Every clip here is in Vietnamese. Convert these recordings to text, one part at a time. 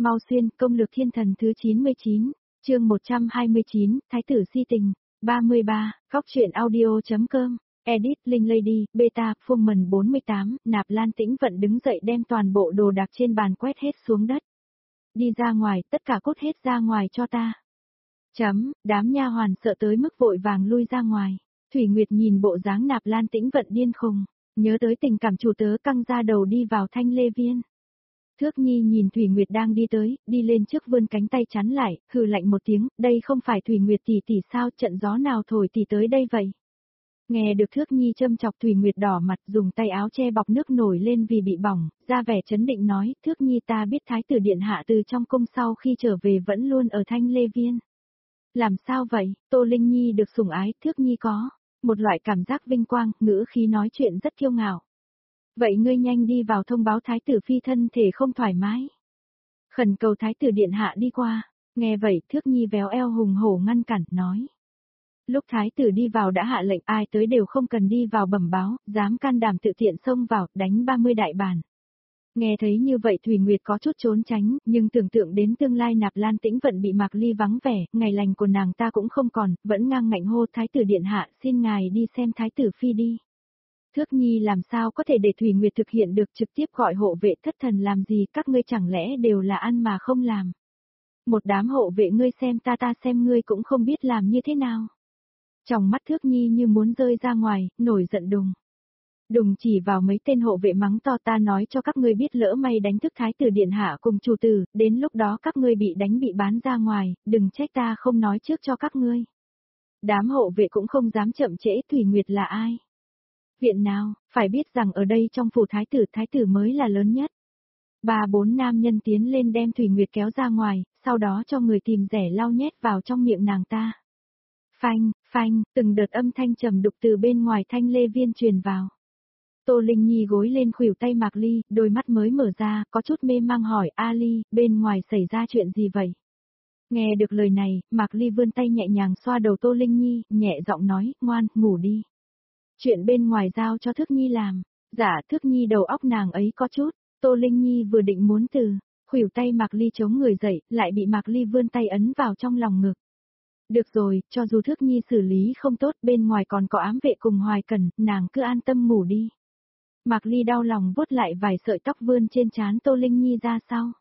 Mau xuyên, công lược thiên thần thứ 99, chương 129, Thái tử si tình, 33, góc truyện audio.com, edit, Linh Lady, beta, Fullman 48, Nạp Lan Tĩnh Vận đứng dậy đem toàn bộ đồ đạc trên bàn quét hết xuống đất. Đi ra ngoài, tất cả cút hết ra ngoài cho ta. Đám nha hoàn sợ tới mức vội vàng lui ra ngoài. Thủy Nguyệt nhìn bộ dáng Nạp Lan Tĩnh Vận điên khùng, nhớ tới tình cảm chủ tớ căng ra đầu đi vào Thanh Lê Viên. Thước Nhi nhìn Thủy Nguyệt đang đi tới, đi lên trước vươn cánh tay chắn lại, hừ lạnh một tiếng, đây không phải Thủy Nguyệt tỷ tỷ sao, trận gió nào thổi tỷ tới đây vậy? Nghe được Thước Nhi châm chọc, Thủy Nguyệt đỏ mặt, dùng tay áo che bọc nước nổi lên vì bị bỏng, ra vẻ chấn định nói, Thước Nhi ta biết Thái tử điện hạ từ trong cung sau khi trở về vẫn luôn ở Thanh Lê Viên. Làm sao vậy? Tô Linh Nhi được sủng ái, Thước Nhi có một loại cảm giác vinh quang, ngữ khí nói chuyện rất kiêu ngạo. Vậy ngươi nhanh đi vào thông báo Thái tử phi thân thể không thoải mái. Khẩn cầu Thái tử điện hạ đi qua. Nghe vậy, Thước Nhi véo eo hùng hổ ngăn cản, nói. Lúc Thái tử đi vào đã hạ lệnh ai tới đều không cần đi vào bẩm báo, dám can đảm tự tiện xông vào, đánh 30 đại bản. Nghe thấy như vậy Thủy Nguyệt có chút trốn tránh, nhưng tưởng tượng đến tương lai Nạp Lan Tĩnh Vận bị Mạc Ly vắng vẻ, ngày lành của nàng ta cũng không còn, vẫn ngang ngạnh hô Thái tử điện hạ, xin ngài đi xem Thái tử phi đi. Thước Nhi làm sao có thể để Thủy Nguyệt thực hiện được, trực tiếp gọi hộ vệ thất thần làm gì, các ngươi chẳng lẽ đều là ăn mà không làm. Một đám hộ vệ ngươi xem ta xem ngươi cũng không biết làm như thế nào. Trong mắt Thước Nhi như muốn rơi ra ngoài, nổi giận đùng. Đùng chỉ vào mấy tên hộ vệ mắng to, ta nói cho các ngươi biết lỡ may đánh thức Thái tử điện hạ cùng chủ tử, đến lúc đó các ngươi bị đánh bị bán ra ngoài, đừng trách ta không nói trước cho các ngươi. Đám hộ vệ cũng không dám chậm trễ, Thủy Nguyệt là ai? Viện nào, phải biết rằng ở đây trong phủ thái tử mới là lớn nhất. 3-4 nam nhân tiến lên đem Thủy Nguyệt kéo ra ngoài, sau đó cho người tìm rẻ lau nhét vào trong miệng nàng ta. Phanh, phanh, từng đợt âm thanh trầm đục từ bên ngoài Thanh Lê Viên truyền vào. Tô Linh Nhi gối lên khuỷu tay Mạc Ly, đôi mắt mới mở ra, có chút mê mang hỏi, A Ly, bên ngoài xảy ra chuyện gì vậy? Nghe được lời này, Mạc Ly vươn tay nhẹ nhàng xoa đầu Tô Linh Nhi, nhẹ giọng nói, ngoan, ngủ đi. Chuyện bên ngoài giao cho Thước Nhi làm. Dạ, Thước Nhi đầu óc nàng ấy có chút. Tô Linh Nhi vừa định muốn từ khuỷu tay Mạc Ly chống người dậy, lại bị Mạc Ly vươn tay ấn vào trong lòng ngực. Được rồi, cho dù Thước Nhi xử lý không tốt, bên ngoài còn có ám vệ cùng Hoài Cẩn, nàng cứ an tâm ngủ đi. Mạc Ly đau lòng vuốt lại vài sợi tóc vươn trên trán Tô Linh Nhi ra sau.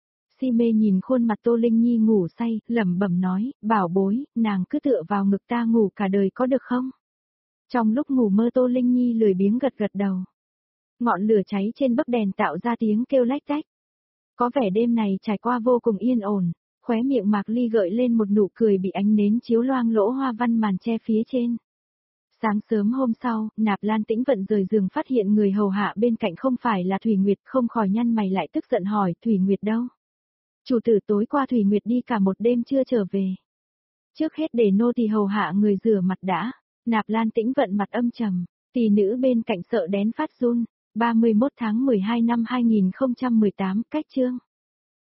Si mê nhìn khuôn mặt Tô Linh Nhi ngủ say, lẩm bẩm nói, bảo bối, nàng cứ tựa vào ngực ta ngủ cả đời có được không? Trong lúc ngủ mơ Tô Linh Nhi lười biếng gật gật đầu. Ngọn lửa cháy trên bấc đèn tạo ra tiếng kêu lách tách. Có vẻ đêm này trải qua vô cùng yên ổn, khóe miệng Mạc Ly gợi lên một nụ cười bị ánh nến chiếu loang lỗ hoa văn màn che phía trên. Sáng sớm hôm sau, Nạp Lan Tĩnh Vận rời giường phát hiện người hầu hạ bên cạnh không phải là Thủy Nguyệt, không khỏi nhăn mày lại tức giận hỏi, Thủy Nguyệt đâu? Chủ tử tối qua Thủy Nguyệt đi cả một đêm chưa trở về. Trước hết để nô tỳ hầu hạ người rửa mặt đã. Nạp Lan Tĩnh Vận mặt âm trầm, tỷ nữ bên cạnh sợ đến phát run. 31 tháng 12 năm 2018, cách chương.